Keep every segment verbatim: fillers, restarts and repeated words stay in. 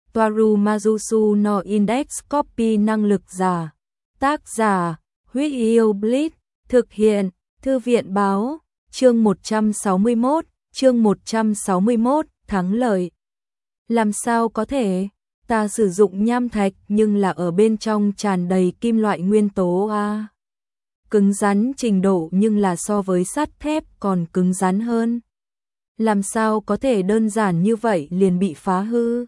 Toaru Majusu no Index Copy năng lực giả. Tác giả, Huyết Yêu Blitz, thực hiện, Thư viện báo, chương một trăm sáu mươi mốt, chương một trăm sáu mươi mốt, thắng lợi. Làm sao có thể, ta sử dụng nham thạch nhưng là ở bên trong tràn đầy kim loại nguyên tố a. Cứng rắn trình độ nhưng là so với sắt thép còn cứng rắn hơn. Làm sao có thể đơn giản như vậy liền bị phá hư?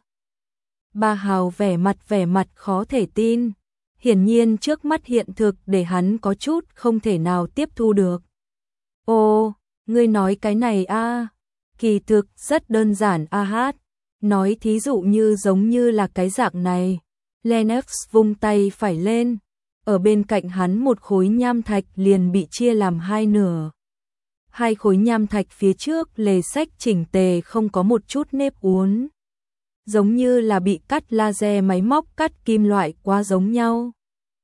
Ba Hào vẻ mặt vẻ mặt khó thể tin. Hiển nhiên trước mắt hiện thực để hắn có chút không thể nào tiếp thu được. Ô, ngươi nói cái này a, kỳ thực rất đơn giản a hát. Nói thí dụ như giống như là cái dạng này. Lennox vung tay phải lên. Ở bên cạnh hắn một khối nham thạch liền bị chia làm hai nửa. Hai khối nham thạch phía trước lề sách chỉnh tề không có một chút nếp uốn. Giống như là bị cắt laser máy móc cắt kim loại quá giống nhau.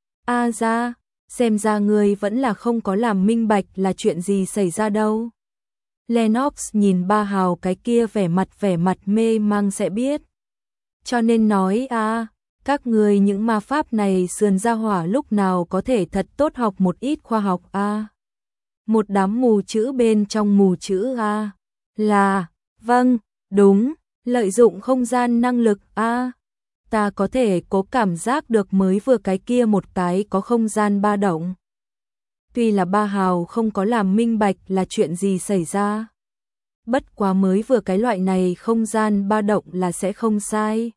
A ra, xem ra ngươi vẫn là không có làm minh bạch là chuyện gì xảy ra đâu. Lennox nhìn Ba Hào cái kia vẻ mặt vẻ mặt mê mang sẽ biết. Cho nên nói a, các ngươi những ma pháp này sườn ra hỏa lúc nào có thể thật tốt học một ít khoa học a. Một đám mù chữ bên trong mù chữ a. Là, vâng, đúng, lợi dụng không gian năng lực a. Ta có thể có cảm giác được mới vừa cái kia một cái có không gian ba động. Tuy là Ba Hào không có làm minh bạch là chuyện gì xảy ra. Bất quá mới vừa cái loại này không gian ba động là sẽ không sai.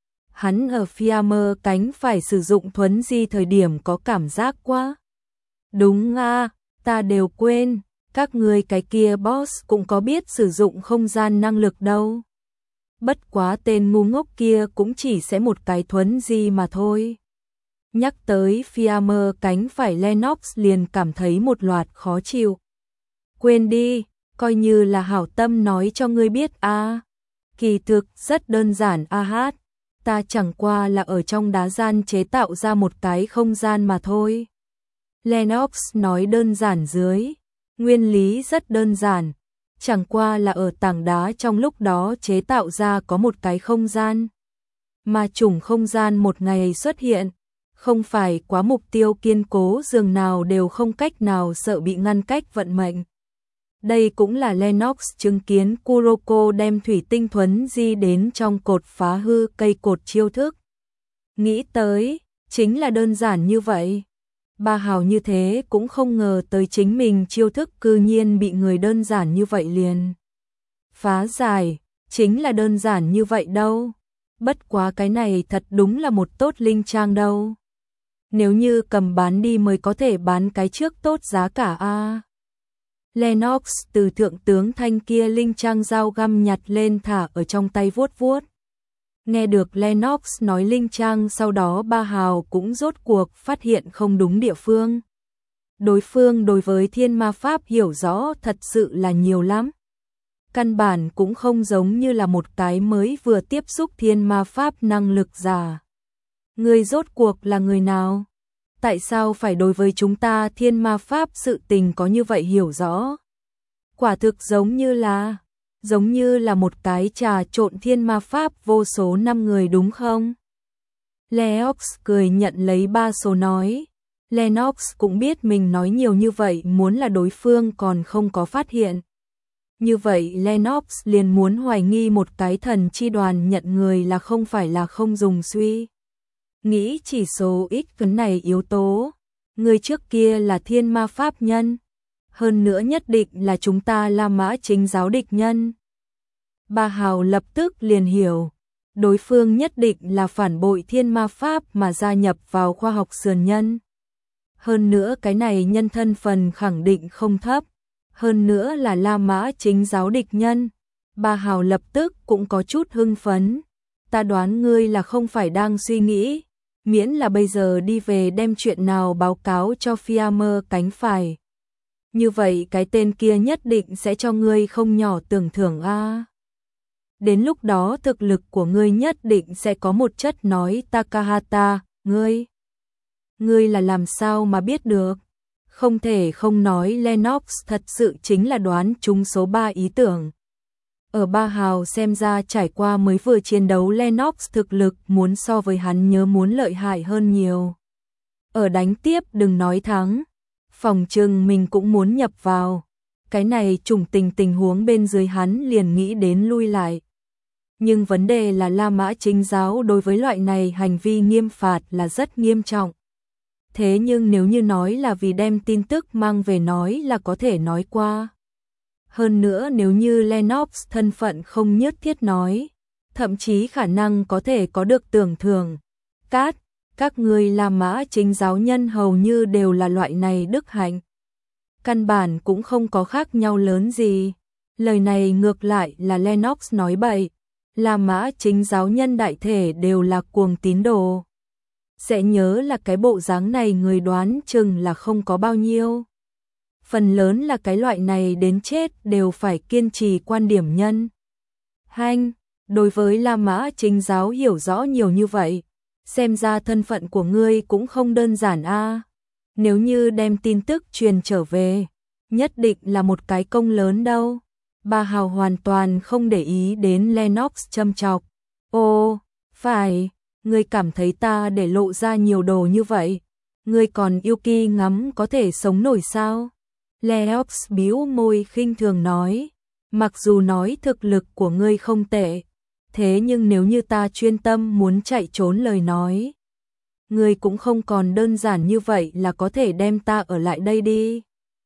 Hắn ở Fiamer cánh phải sử dụng thuấn di thời điểm có cảm giác quá. Đúng a, ta đều quên, các người cái kia boss cũng có biết sử dụng không gian năng lực đâu. Bất quá tên ngu ngốc kia cũng chỉ sẽ một cái thuấn di mà thôi. Nhắc tới Fiamer cánh phải Lennox liền cảm thấy một loạt khó chịu. Quên đi, coi như là hảo tâm nói cho ngươi biết a. Kỳ thực rất đơn giản a hát. Ta chẳng qua là ở trong đá gian chế tạo ra một cái không gian mà thôi. Lennox nói đơn giản dưới. Nguyên lý rất đơn giản. Chẳng qua là ở tảng đá trong lúc đó chế tạo ra có một cái không gian. Mà chủng không gian một ngày xuất hiện. Không phải quá mục tiêu kiên cố dường nào đều không cách nào sợ bị ngăn cách vận mệnh. Đây cũng là Lennox chứng kiến Kuroko đem thủy tinh thuấn di đến trong cột phá hư cây cột chiêu thức. Nghĩ tới, chính là đơn giản như vậy. Ba Hào như thế cũng không ngờ tới chính mình chiêu thức cư nhiên bị người đơn giản như vậy liền phá giải, chính là đơn giản như vậy đâu. Bất quá cái này thật đúng là một tốt linh trang đâu. Nếu như cầm bán đi mới có thể bán cái trước tốt giá cả a. Lennox từ thượng tướng thanh kia linh trang dao găm nhặt lên thả ở trong tay vuốt vuốt. Nghe được Lennox nói linh trang sau đó Ba Hào cũng rốt cuộc phát hiện không đúng địa phương. Đối phương đối với thiên ma pháp hiểu rõ thật sự là nhiều lắm. Căn bản cũng không giống như là một cái mới vừa tiếp xúc thiên ma pháp năng lực giả. Người rốt cuộc là người nào? Tại sao phải đối với chúng ta thiên ma pháp sự tình có như vậy hiểu rõ? Quả thực giống như là, giống như là một cái trà trộn thiên ma pháp vô số năm người đúng không? Lennox cười nhận lấy ba số nói. Lennox cũng biết mình nói nhiều như vậy muốn là đối phương còn không có phát hiện. Như vậy Lennox liền muốn hoài nghi một cái thần chi đoàn nhận người là không phải là không dùng suy. Nghĩ chỉ số x cái này yếu tố, người trước kia là thiên ma pháp nhân, hơn nữa nhất định là chúng ta La Mã chính giáo địch nhân. Ba Hào lập tức liền hiểu, đối phương nhất định là phản bội thiên ma pháp mà gia nhập vào khoa học sườn nhân. Hơn nữa cái này nhân thân phần khẳng định không thấp, hơn nữa là La Mã chính giáo địch nhân. Ba Hào lập tức cũng có chút hưng phấn, ta đoán ngươi là không phải đang suy nghĩ. Miễn là bây giờ đi về đem chuyện nào báo cáo cho Fiamer cánh phải. Như vậy cái tên kia nhất định sẽ cho ngươi không nhỏ tưởng thưởng a. Đến lúc đó thực lực của ngươi nhất định sẽ có một chất nói Takahata, ngươi. Ngươi là làm sao mà biết được? Không thể không nói Lennox thật sự chính là đoán trúng số ba ý tưởng. Ở Ba Hào xem ra trải qua mới vừa chiến đấu Lennox thực lực muốn so với hắn nhớ muốn lợi hại hơn nhiều. Ở đánh tiếp đừng nói thắng, phòng trừng mình cũng muốn nhập vào. Cái này trùng tình tình huống bên dưới hắn liền nghĩ đến lui lại. Nhưng vấn đề là La Mã Chính giáo đối với loại này hành vi nghiêm phạt là rất nghiêm trọng. Thế nhưng nếu như nói là vì đem tin tức mang về nói là có thể nói qua. Hơn nữa nếu như Lennox thân phận không nhất thiết nói, thậm chí khả năng có thể có được tưởng thưởng. Cát, các người La Mã Chính giáo nhân hầu như đều là loại này đức hạnh. Căn bản cũng không có khác nhau lớn gì. Lời này ngược lại là Lennox nói bậy. La Mã Chính giáo nhân đại thể đều là cuồng tín đồ. Sẽ nhớ là cái bộ dáng này người đoán chừng là không có bao nhiêu. Phần lớn là cái loại này đến chết đều phải kiên trì quan điểm nhân. Hanh, đối với La Mã Chính giáo hiểu rõ nhiều như vậy, xem ra thân phận của ngươi cũng không đơn giản a. Nếu như đem tin tức truyền trở về, nhất định là một cái công lớn đâu. Ba Hào hoàn toàn không để ý đến Lennox châm chọc. Ô, phải, ngươi cảm thấy ta để lộ ra nhiều đồ như vậy, ngươi còn yêu Yuki ngắm có thể sống nổi sao? Lennox bĩu môi khinh thường nói, mặc dù nói thực lực của ngươi không tệ, thế nhưng nếu như ta chuyên tâm muốn chạy trốn lời nói, ngươi cũng không còn đơn giản như vậy là có thể đem ta ở lại đây đi.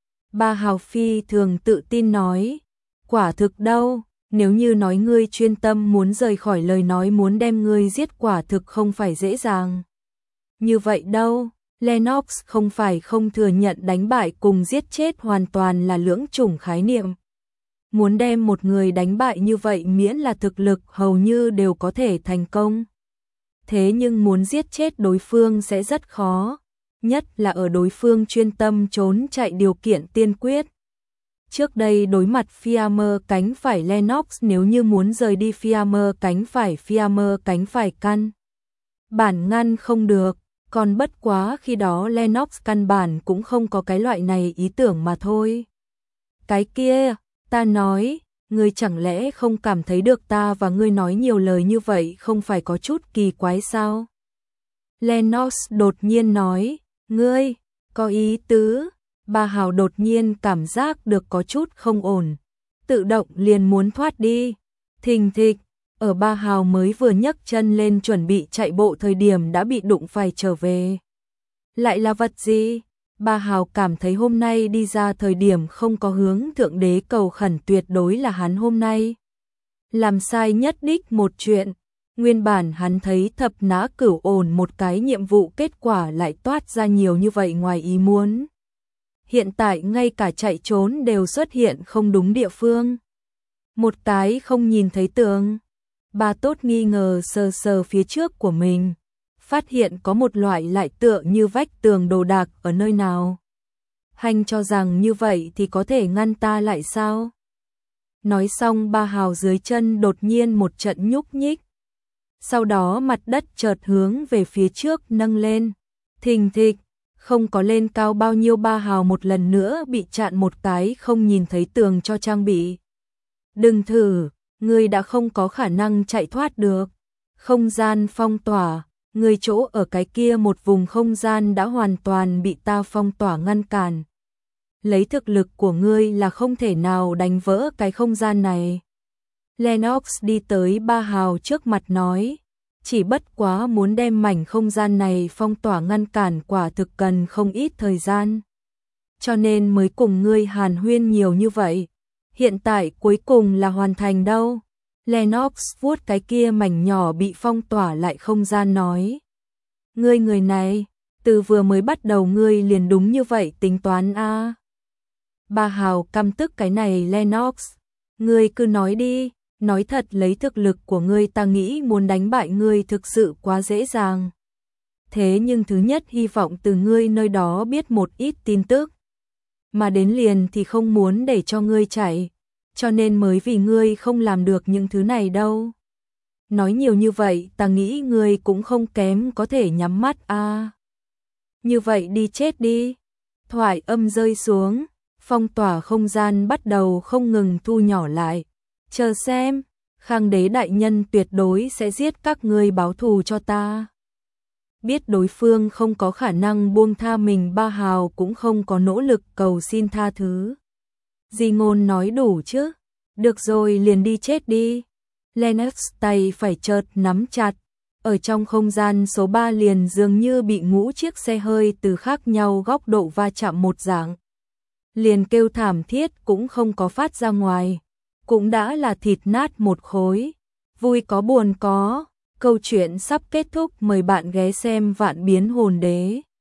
Ba Hào phi thường tự tin nói, quả thực đâu, nếu như nói ngươi chuyên tâm muốn rời khỏi lời nói muốn đem ngươi giết quả thực không phải dễ dàng. Như vậy đâu, Lennox không phải không thừa nhận đánh bại cùng giết chết hoàn toàn là lưỡng chủng khái niệm. Muốn đem một người đánh bại như vậy miễn là thực lực hầu như đều có thể thành công. Thế nhưng muốn giết chết đối phương sẽ rất khó, nhất là ở đối phương chuyên tâm trốn chạy điều kiện tiên quyết. Trước đây đối mặt Fiammer cánh phải Lennox nếu như muốn rời đi Fiammer cánh phải Fiammer cánh phải căn bản ngăn không được, còn bất quá khi đó Lennox căn bản cũng không có cái loại này ý tưởng mà thôi. Cái kia, ta nói, ngươi chẳng lẽ không cảm thấy được ta và ngươi nói nhiều lời như vậy không phải có chút kỳ quái sao? Lennox đột nhiên nói, ngươi, có ý tứ. Ba Hào đột nhiên cảm giác được có chút không ổn, tự động liền muốn thoát đi. Thình thịch, ở Ba Hào mới vừa nhấc chân lên chuẩn bị chạy bộ thời điểm đã bị đụng phải trở về. Lại là vật gì? Ba Hào cảm thấy hôm nay đi ra thời điểm không có hướng Thượng Đế cầu khẩn tuyệt đối là hắn hôm nay làm sai nhất đích một chuyện. Nguyên bản hắn thấy thập nã cửu ổn một cái nhiệm vụ kết quả lại toát ra nhiều như vậy ngoài ý muốn. Hiện tại ngay cả chạy trốn đều xuất hiện không đúng địa phương. Một cái không nhìn thấy tường. Ba Tốt nghi ngờ sờ sờ phía trước của mình, phát hiện có một loại lại tựa như vách tường đồ đạc ở nơi nào. Hành cho rằng như vậy thì có thể ngăn ta lại sao? Nói xong Ba Hào dưới chân đột nhiên một trận nhúc nhích. Sau đó mặt đất chợt hướng về phía trước nâng lên. Thình thịch. Không có lên cao bao nhiêu Ba Hào một lần nữa bị chặn một cái không nhìn thấy tường cho trang bị. Đừng thử, ngươi đã không có khả năng chạy thoát được. Không gian phong tỏa, ngươi chỗ ở cái kia một vùng không gian đã hoàn toàn bị ta phong tỏa ngăn cản. Lấy thực lực của ngươi là không thể nào đánh vỡ cái không gian này. Lennox đi tới Ba Hào trước mặt nói. Chỉ bất quá muốn đem mảnh không gian này phong tỏa ngăn cản quả thực cần không ít thời gian. Cho nên mới cùng ngươi hàn huyên nhiều như vậy. Hiện tại cuối cùng là hoàn thành đâu. Lennox vuốt cái kia mảnh nhỏ bị phong tỏa lại không gian nói. Ngươi người này, từ vừa mới bắt đầu ngươi liền đúng như vậy tính toán a. À. Ba Hào căm tức cái này Lennox. Ngươi cứ nói đi. Nói thật lấy thực lực của ngươi ta nghĩ muốn đánh bại ngươi thực sự quá dễ dàng. Thế nhưng thứ nhất hy vọng từ ngươi nơi đó biết một ít tin tức. Mà đến liền thì không muốn để cho ngươi chạy. Cho nên mới vì ngươi không làm được những thứ này đâu. Nói nhiều như vậy ta nghĩ ngươi cũng không kém có thể nhắm mắt a. À. Như vậy đi chết đi. Thoại âm rơi xuống. Phong tỏa không gian bắt đầu không ngừng thu nhỏ lại. Chờ xem, Khang đế đại nhân tuyệt đối sẽ giết các ngươi báo thù cho ta. Biết đối phương không có khả năng buông tha mình, Ba Hào cũng không có nỗ lực cầu xin tha thứ. Di Ngôn nói đủ chứ, được rồi liền đi chết đi. Lennox tay phải chợt nắm chặt, ở trong không gian số ba liền dường như bị ngũ chiếc xe hơi từ khác nhau góc độ va chạm một dạng. Liền kêu thảm thiết cũng không có phát ra ngoài, cũng đã là thịt nát một khối. Vui có buồn có, câu chuyện sắp kết thúc, mời bạn ghé xem Vạn Biến Hồn Đế.